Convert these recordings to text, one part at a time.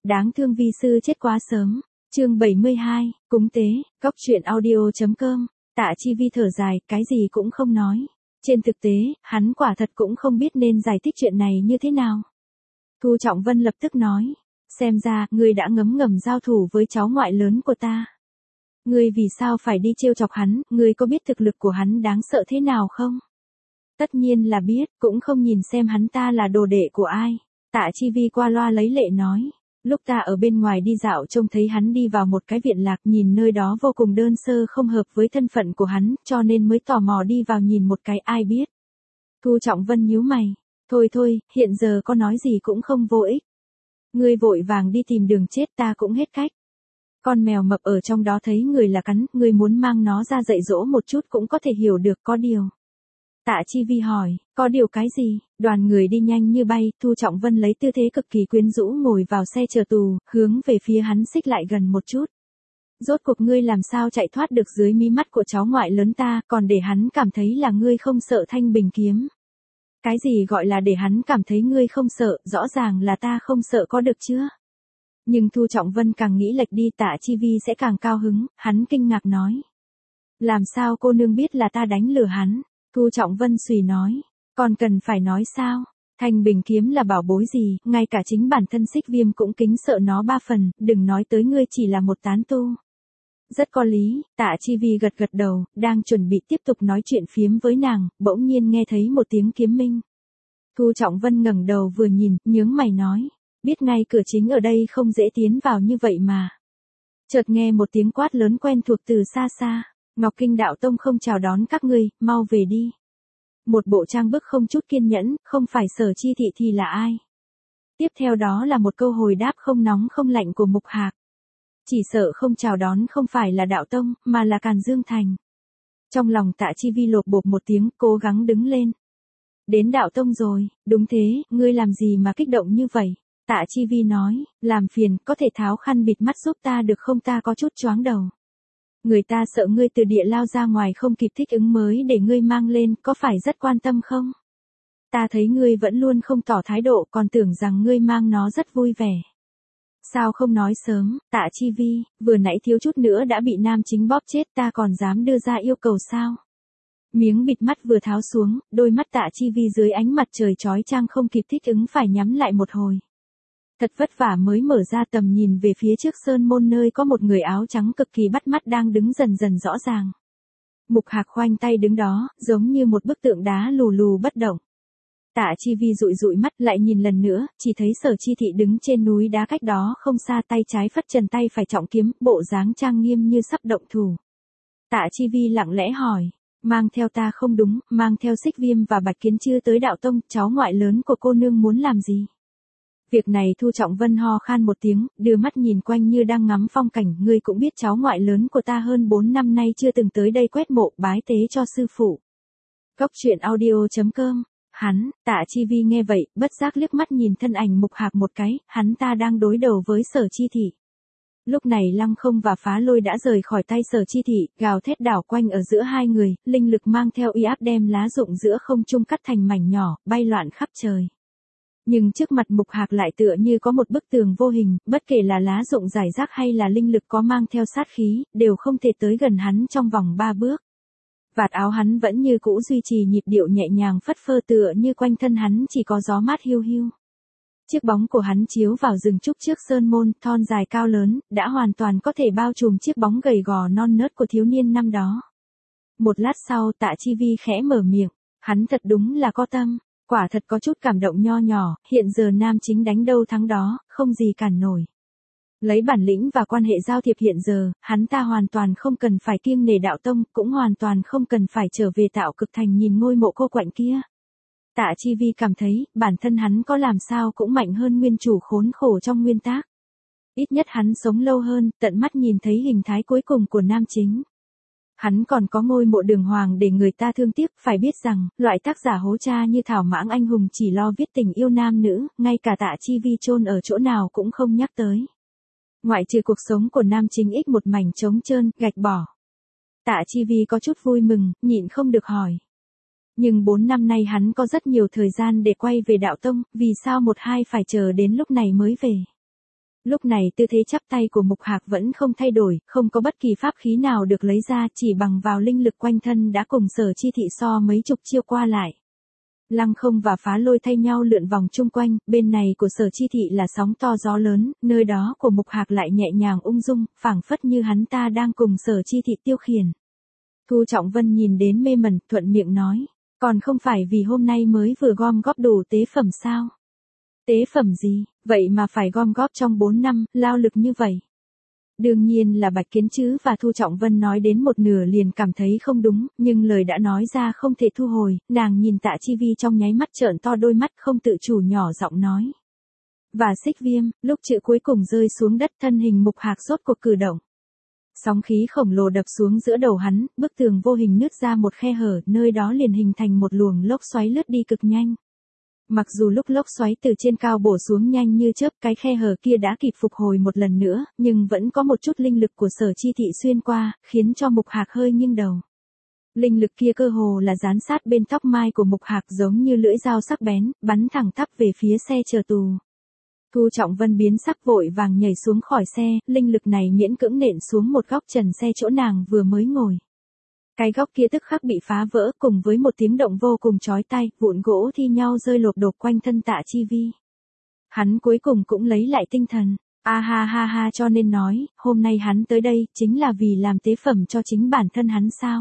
Đáng thương vi sư chết quá sớm. Chương 72, cúng tế, Cóc truyện audio.com. Tạ Chi Vi thở dài, cái gì cũng không nói. Trên thực tế, hắn quả thật cũng không biết nên giải thích chuyện này như thế nào. Thu Trọng Vân lập tức nói, xem ra, ngươi đã ngấm ngầm giao thủ với cháu ngoại lớn của ta. Ngươi vì sao phải đi trêu chọc hắn, ngươi có biết thực lực của hắn đáng sợ thế nào không? Tất nhiên là biết, cũng không nhìn xem hắn ta là đồ đệ của ai. Tạ Chi Vi qua loa lấy lệ nói, lúc ta ở bên ngoài đi dạo trông thấy hắn đi vào một cái viện lạc, nhìn nơi đó vô cùng đơn sơ không hợp với thân phận của hắn, cho nên mới tò mò đi vào nhìn một cái, ai biết. Thu Trọng Vân nhíu mày, thôi thôi, hiện giờ có nói gì cũng không vô ích. Ngươi vội vàng đi tìm đường chết, ta cũng hết cách. Con mèo mập ở trong đó thấy người là cắn, ngươi muốn mang nó ra dạy dỗ một chút cũng có thể hiểu được, có điều. Tạ Chi Vi hỏi, có điều cái gì? Đoàn người đi nhanh như bay, Thu Trọng Vân lấy tư thế cực kỳ quyến rũ ngồi vào xe chờ tù, hướng về phía hắn xích lại gần một chút. Rốt cuộc ngươi làm sao chạy thoát được dưới mí mắt của cháu ngoại lớn ta, còn để hắn cảm thấy là ngươi không sợ Thanh Bình kiếm. Cái gì gọi là để hắn cảm thấy ngươi không sợ, rõ ràng là ta không sợ có được chưa? Nhưng Thu Trọng Vân càng nghĩ lệch đi, Tạ Chi Vi sẽ càng cao hứng, hắn kinh ngạc nói. Làm sao cô nương biết là ta đánh lừa hắn? Thu Trọng Vân suy nói, còn cần phải nói sao? Thanh Bình kiếm là bảo bối gì, ngay cả chính bản thân Xích Viêm cũng kính sợ nó 3 phần, đừng nói tới ngươi chỉ là một tán tu. Rất có lý, Tạ Chi Vi gật gật đầu, đang chuẩn bị tiếp tục nói chuyện phiếm với nàng, bỗng nhiên nghe thấy một tiếng kiếm minh. Thu Trọng Vân ngẩng đầu vừa nhìn, nhướng mày nói, biết ngay cửa chính ở đây không dễ tiến vào như vậy mà. Chợt nghe một tiếng quát lớn quen thuộc từ xa xa. Ngọc Kinh Đạo Tông không chào đón các ngươi, mau về đi. Một bộ trang bức không chút kiên nhẫn, không phải Sở Chi Thị thì là ai? Tiếp theo đó là một câu hồi đáp không nóng không lạnh của Mục Hạc. Chỉ sợ không chào đón không phải là Đạo Tông, mà là Càn Dương Thành. Trong lòng Tạ Chi Vi lột bột một tiếng, cố gắng đứng lên. Đến Đạo Tông rồi, đúng thế, ngươi làm gì mà kích động như vậy? Tạ Chi Vi nói, làm phiền, có thể tháo khăn bịt mắt giúp ta được không, ta có chút choáng đầu. Người ta sợ ngươi từ địa lao ra ngoài không kịp thích ứng mới để ngươi mang lên, có phải rất quan tâm không? Ta thấy ngươi vẫn luôn không tỏ thái độ, còn tưởng rằng ngươi mang nó rất vui vẻ. Sao không nói sớm, Tạ Chi Vi, vừa nãy thiếu chút nữa đã bị nam chính bóp chết, ta còn dám đưa ra yêu cầu sao? Miếng bịt mắt vừa tháo xuống, đôi mắt Tạ Chi Vi dưới ánh mặt trời chói chang không kịp thích ứng phải nhắm lại một hồi. Thật vất vả mới mở ra tầm nhìn về phía trước sơn môn nơi có một người áo trắng cực kỳ bắt mắt đang đứng dần dần rõ ràng. Mục Hạc khoanh tay đứng đó, giống như một bức tượng đá lù lù bất động. Tạ Chi Vi dụi dụi mắt lại nhìn lần nữa, chỉ thấy Sở Chi Thị đứng trên núi đá cách đó không xa, tay trái phất trần tay phải trọng kiếm, bộ dáng trang nghiêm như sắp động thủ. Tạ Chi Vi lặng lẽ hỏi, mang theo ta không đúng, mang theo Xích Viêm và Bạch Kiến chưa tới Đạo Tông, cháu ngoại lớn của cô nương muốn làm gì? Việc này Thu Trọng Vân ho khan một tiếng, đưa mắt nhìn quanh như đang ngắm phong cảnh, ngươi cũng biết cháu ngoại lớn của ta hơn 4 năm nay chưa từng tới đây quét mộ bái tế cho sư phụ. Cóc truyện audio.com. Hắn, Tạ Chi Vi nghe vậy, bất giác liếc mắt nhìn thân ảnh Mục Hạc một cái, hắn ta đang đối đầu với Sở Chi Thị. Lúc này Lăng Không và Phá Lôi đã rời khỏi tay Sở Chi Thị, gào thét đảo quanh ở giữa hai người, linh lực mang theo uy áp đem lá rụng giữa không trung cắt thành mảnh nhỏ, bay loạn khắp trời. Nhưng trước mặt Mục Hạc lại tựa như có một bức tường vô hình, bất kể là lá rụng rải rác hay là linh lực có mang theo sát khí, đều không thể tới gần hắn trong vòng 3 bước. Vạt áo hắn vẫn như cũ duy trì nhịp điệu nhẹ nhàng phất phơ tựa như quanh thân hắn chỉ có gió mát hiu hiu. Chiếc bóng của hắn chiếu vào rừng trúc trước sơn môn, thon dài cao lớn, đã hoàn toàn có thể bao trùm chiếc bóng gầy gò non nớt của thiếu niên năm đó. Một lát sau Tạ Chi Vi khẽ mở miệng, hắn thật đúng là có tâm. Quả thật có chút cảm động nho nhỏ, hiện giờ nam chính đánh đâu thắng đó, không gì cản nổi. Lấy bản lĩnh và quan hệ giao thiệp hiện giờ, hắn ta hoàn toàn không cần phải kiêng nể Đạo Tông, cũng hoàn toàn không cần phải trở về Tạo Cực Thành nhìn ngôi mộ cô quạnh kia. Tạ Chi Vi cảm thấy, bản thân hắn có làm sao cũng mạnh hơn nguyên chủ khốn khổ trong nguyên tác. Ít nhất hắn sống lâu hơn, tận mắt nhìn thấy hình thái cuối cùng của nam chính. Hắn còn có ngôi mộ đường hoàng để người ta thương tiếc, phải biết rằng, loại tác giả hố cha như Thảo Mãng anh hùng chỉ lo viết tình yêu nam nữ, ngay cả Tạ Chi Vi chôn ở chỗ nào cũng không nhắc tới. Ngoại trừ cuộc sống của nam chính ích một mảnh trống trơn, gạch bỏ. Tạ Chi Vi có chút vui mừng, nhịn không được hỏi. Nhưng 4 năm nay hắn có rất nhiều thời gian để quay về Đạo Tông, vì sao một hai phải chờ đến lúc này mới về? Lúc này tư thế chắp tay của Mục Hạc vẫn không thay đổi, không có bất kỳ pháp khí nào được lấy ra, chỉ bằng vào linh lực quanh thân đã cùng Sở Chi Thị so mấy chục chiêu qua lại. Lăng Không và Phá Lôi thay nhau lượn vòng chung quanh, bên này của Sở Chi Thị là sóng to gió lớn, nơi đó của Mục Hạc lại nhẹ nhàng ung dung, phảng phất như hắn ta đang cùng Sở Chi Thị tiêu khiển. Thu Trọng Vân nhìn đến mê mẩn, thuận miệng nói, còn không phải vì hôm nay mới vừa gom góp đủ tế phẩm sao? Tế phẩm gì, vậy mà phải gom góp trong 4 năm, lao lực như vậy. Đương nhiên là Bạch Kiến Trứ và Thu Trọng Vân nói đến một nửa liền cảm thấy không đúng, nhưng lời đã nói ra không thể thu hồi, nàng nhìn Tạ Chi Vi trong nháy mắt trợn to đôi mắt không tự chủ nhỏ giọng nói. Và Xích Viêm, lúc chữ cuối cùng rơi xuống đất thân hình Mục Hạc rốt cuộc cử động. Sóng khí khổng lồ đập xuống giữa đầu hắn, bức tường vô hình nứt ra một khe hở, nơi đó liền hình thành một luồng lốc xoáy lướt đi cực nhanh. Mặc dù lúc lốc xoáy từ trên cao bổ xuống nhanh như chớp, cái khe hở kia đã kịp phục hồi một lần nữa, nhưng vẫn có một chút linh lực của Sở Chi Thị xuyên qua, khiến cho Mục Hạc hơi nghiêng đầu. Linh lực kia cơ hồ là dán sát bên tóc mai của Mục Hạc giống như lưỡi dao sắc bén, bắn thẳng tắp về phía xe chờ tù. Thu Trọng Vân biến sắc vội vàng nhảy xuống khỏi xe, linh lực này miễn cưỡng nện xuống một góc trần xe chỗ nàng vừa mới ngồi. Cái góc kia tức khắc bị phá vỡ cùng với một tiếng động vô cùng chói tai, vụn gỗ thi nhau rơi lộp đột quanh thân Tạ Chi Vi. Hắn cuối cùng cũng lấy lại tinh thần. A ha ha ha, cho nên nói, hôm nay hắn tới đây chính là vì làm tế phẩm cho chính bản thân hắn sao?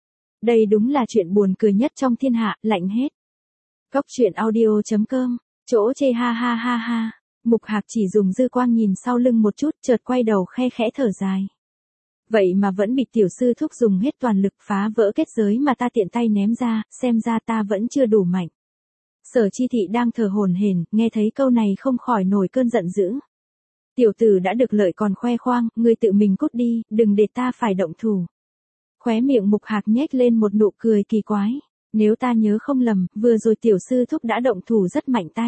Đây đúng là chuyện buồn cười nhất trong thiên hạ, lạnh hết. Cốc truyện audio.com, chỗ chê ha ha ha ha. Mục Hạc chỉ dùng dư quang nhìn sau lưng một chút, chợt quay đầu khe khẽ thở dài. Vậy mà vẫn bị tiểu sư thúc dùng hết toàn lực phá vỡ kết giới mà ta tiện tay ném ra, xem ra ta vẫn chưa đủ mạnh. Sở Chi Thị đang thở hổn hển, nghe thấy câu này không khỏi nổi cơn giận dữ. Tiểu tử đã được lợi còn khoe khoang, ngươi tự mình cút đi, đừng để ta phải động thủ. Khóe miệng Mục Hạc nhếch lên một nụ cười kỳ quái. Nếu ta nhớ không lầm, vừa rồi tiểu sư thúc đã động thủ rất mạnh tay.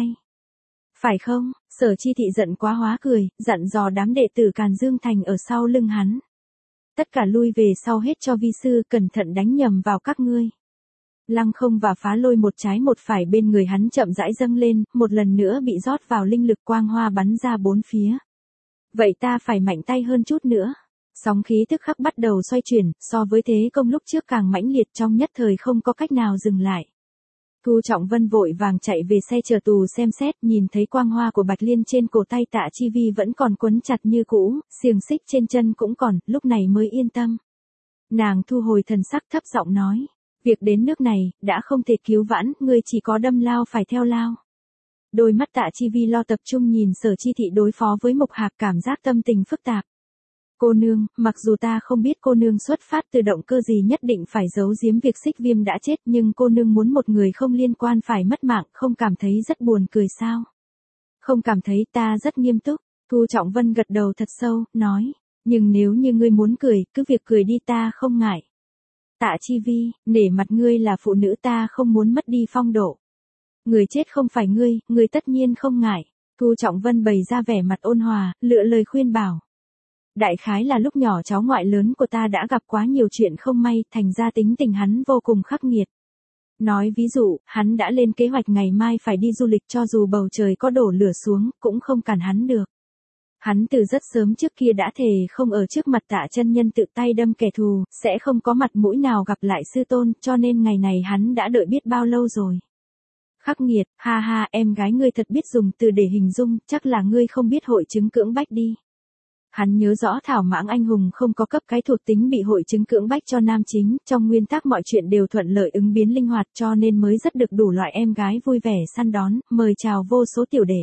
Phải không? Sở Chi Thị giận quá hóa cười, dặn dò đám đệ tử Càn Dương Thành ở sau lưng hắn. Tất cả lui về sau hết cho vi sư, cẩn thận đánh nhầm vào các ngươi. Lăng Không và Phá Lôi một trái một phải bên người hắn chậm rãi dâng lên, một lần nữa bị rót vào linh lực quang hoa bắn ra bốn phía. Vậy ta phải mạnh tay hơn chút nữa. Sóng khí tức khắc bắt đầu xoay chuyển, so với thế công lúc trước càng mãnh liệt, trong nhất thời không có cách nào dừng lại. Thu Trọng Vân vội vàng chạy về xe chờ tù xem xét, nhìn thấy quang hoa của Bạch Liên trên cổ tay Tạ Chi Vi vẫn còn quấn chặt như cũ, xiềng xích trên chân cũng còn, lúc này mới yên tâm. Nàng thu hồi thần sắc thấp giọng nói, việc đến nước này, đã không thể cứu vãn, ngươi chỉ có đâm lao phải theo lao. Đôi mắt Tạ Chi Vi lo tập trung nhìn Sở Chi Thị đối phó với Mục Hạc, cảm giác tâm tình phức tạp. Cô nương, mặc dù ta không biết cô nương xuất phát từ động cơ gì nhất định phải giấu giếm việc Xích Viêm đã chết, nhưng cô nương muốn một người không liên quan phải mất mạng, không cảm thấy rất buồn cười sao? Không cảm thấy, ta rất nghiêm túc. Thu Trọng Vân gật đầu thật sâu, nói, nhưng nếu như ngươi muốn cười, cứ việc cười đi, ta không ngại. Tạ Chi Vi, nể mặt ngươi là phụ nữ, ta không muốn mất đi phong độ. Người chết không phải ngươi tất nhiên không ngại. Thu Trọng Vân bày ra vẻ mặt ôn hòa, lựa lời khuyên bảo. Đại khái là lúc nhỏ cháu ngoại lớn của ta đã gặp quá nhiều chuyện không may, thành ra tính tình hắn vô cùng khắc nghiệt. Nói ví dụ, hắn đã lên kế hoạch ngày mai phải đi du lịch, cho dù bầu trời có đổ lửa xuống, cũng không cản hắn được. Hắn từ rất sớm trước kia đã thề không ở trước mặt Tạ chân nhân tự tay đâm kẻ thù, sẽ không có mặt mũi nào gặp lại sư tôn, cho nên ngày này hắn đã đợi biết bao lâu rồi. Khắc nghiệt, ha ha, em gái ngươi thật biết dùng từ để hình dung, chắc là ngươi không biết hội chứng cưỡng bách đi. Hắn nhớ rõ Thảo Mãng anh hùng không có cấp cái thuộc tính bị hội chứng cưỡng bách cho nam chính, trong nguyên tắc mọi chuyện đều thuận lợi ứng biến linh hoạt, cho nên mới rất được đủ loại em gái vui vẻ săn đón, mời chào vô số tiểu đệ.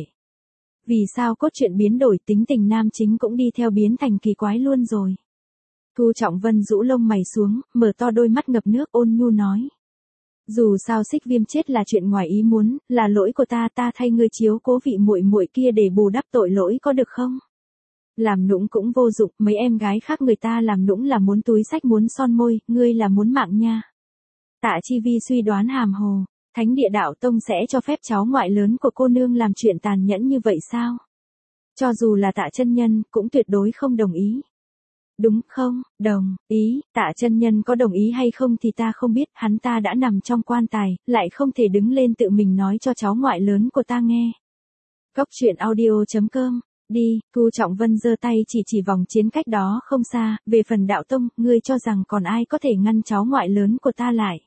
Vì sao cốt truyện biến đổi, tính tình nam chính cũng đi theo biến thành kỳ quái luôn rồi. Thu Trọng Vân rũ lông mày xuống, mở to đôi mắt ngập nước, ôn nhu nói. Dù sao Xích Viêm chết là chuyện ngoài ý muốn, là lỗi của ta thay ngươi chiếu cố vị muội muội kia để bù đắp tội lỗi có được không? Làm nũng cũng vô dụng, mấy em gái khác người ta làm nũng là muốn túi xách muốn son môi, ngươi là muốn mạng nha. Tạ Chi Vi suy đoán hàm hồ, Thánh Địa Đạo Tông sẽ cho phép cháu ngoại lớn của cô nương làm chuyện tàn nhẫn như vậy sao? Cho dù là Tạ chân nhân, cũng tuyệt đối không đồng ý. Đúng không, đồng ý, Tạ chân nhân có đồng ý hay không thì ta không biết, hắn ta đã nằm trong quan tài, lại không thể đứng lên tự mình nói cho cháu ngoại lớn của ta nghe. Cốc truyện audio.com Đi, Thu Trọng Vân giơ tay chỉ vòng chiến cách đó không xa, về phần đạo tông, ngươi cho rằng còn ai có thể ngăn cháu ngoại lớn của ta lại.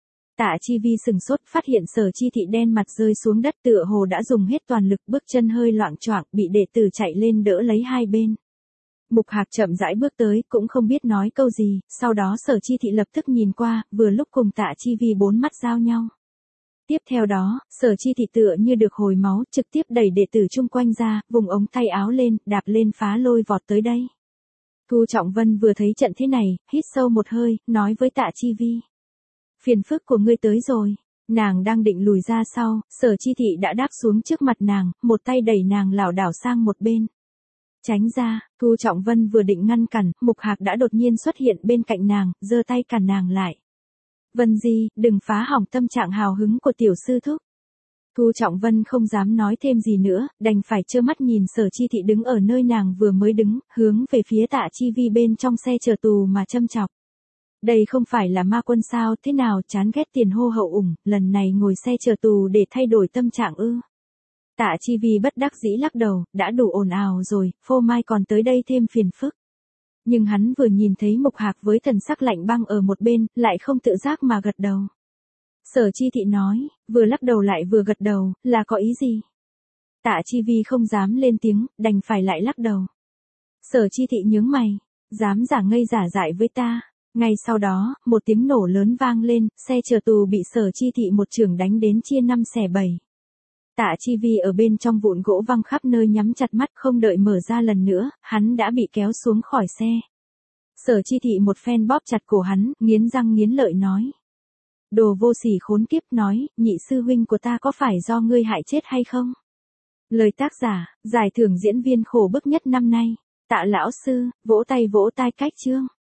Tạ Chi Vi sừng sốt phát hiện Sở Chi Thị đen mặt rơi xuống đất tựa hồ đã dùng hết toàn lực, bước chân hơi loạng choạng, bị đệ tử chạy lên đỡ lấy hai bên. Mục Hạc chậm rãi bước tới, cũng không biết nói câu gì, sau đó Sở Chi Thị lập tức nhìn qua, vừa lúc cùng Tạ Chi Vi bốn mắt giao nhau. Tiếp theo đó, Sở Chi Thị tựa như được hồi máu, trực tiếp đẩy đệ tử chung quanh ra, vùng ống tay áo lên, đạp lên phá lôi vọt tới đây. Thu Trọng Vân vừa thấy trận thế này, hít sâu một hơi, nói với Tạ Chi Vi. Phiền phức của ngươi tới rồi. Nàng đang định lùi ra sau, Sở Chi Thị đã đáp xuống trước mặt nàng, một tay đẩy nàng lảo đảo sang một bên. Tránh ra, Thu Trọng Vân vừa định ngăn cản, Mục Hạc đã đột nhiên xuất hiện bên cạnh nàng, giơ tay cản nàng lại. Vân Di, đừng phá hỏng tâm trạng hào hứng của tiểu sư thúc. Thu Trọng Vân không dám nói thêm gì nữa, đành phải trơ mắt nhìn Sở Chi Thị đứng ở nơi nàng vừa mới đứng, hướng về phía Tạ Chi Vi bên trong xe chờ tù mà châm chọc. Đây không phải là ma quân sao, thế nào chán ghét tiền hô hậu ủng, lần này ngồi xe chờ tù để thay đổi tâm trạng ư. Tạ Chi Vi bất đắc dĩ lắc đầu, đã đủ ồn ào rồi, phô mai còn tới đây thêm phiền phức. Nhưng hắn vừa nhìn thấy Mục Hạc với thần sắc lạnh băng ở một bên, lại không tự giác mà gật đầu. Sở Chi Thị nói, vừa lắc đầu lại vừa gật đầu, là có ý gì? Tạ Chi Vi không dám lên tiếng, đành phải lại lắc đầu. Sở Chi Thị nhướng mày, dám giả ngây giả dại với ta. Ngay sau đó, một tiếng nổ lớn vang lên, xe chờ tù bị Sở Chi Thị một chưởng đánh đến chia năm xẻ bảy. Tạ Chi Vi ở bên trong vụn gỗ văng khắp nơi nhắm chặt mắt, không đợi mở ra lần nữa, hắn đã bị kéo xuống khỏi xe. Sở Chi Thị một phen bóp chặt cổ hắn, nghiến răng nghiến lợi nói. Đồ vô sỉ khốn kiếp, nói, nhị sư huynh của ta có phải do ngươi hại chết hay không? Lời tác giả, giải thưởng diễn viên khổ bức nhất năm nay. Tạ lão sư, vỗ tay cách chương.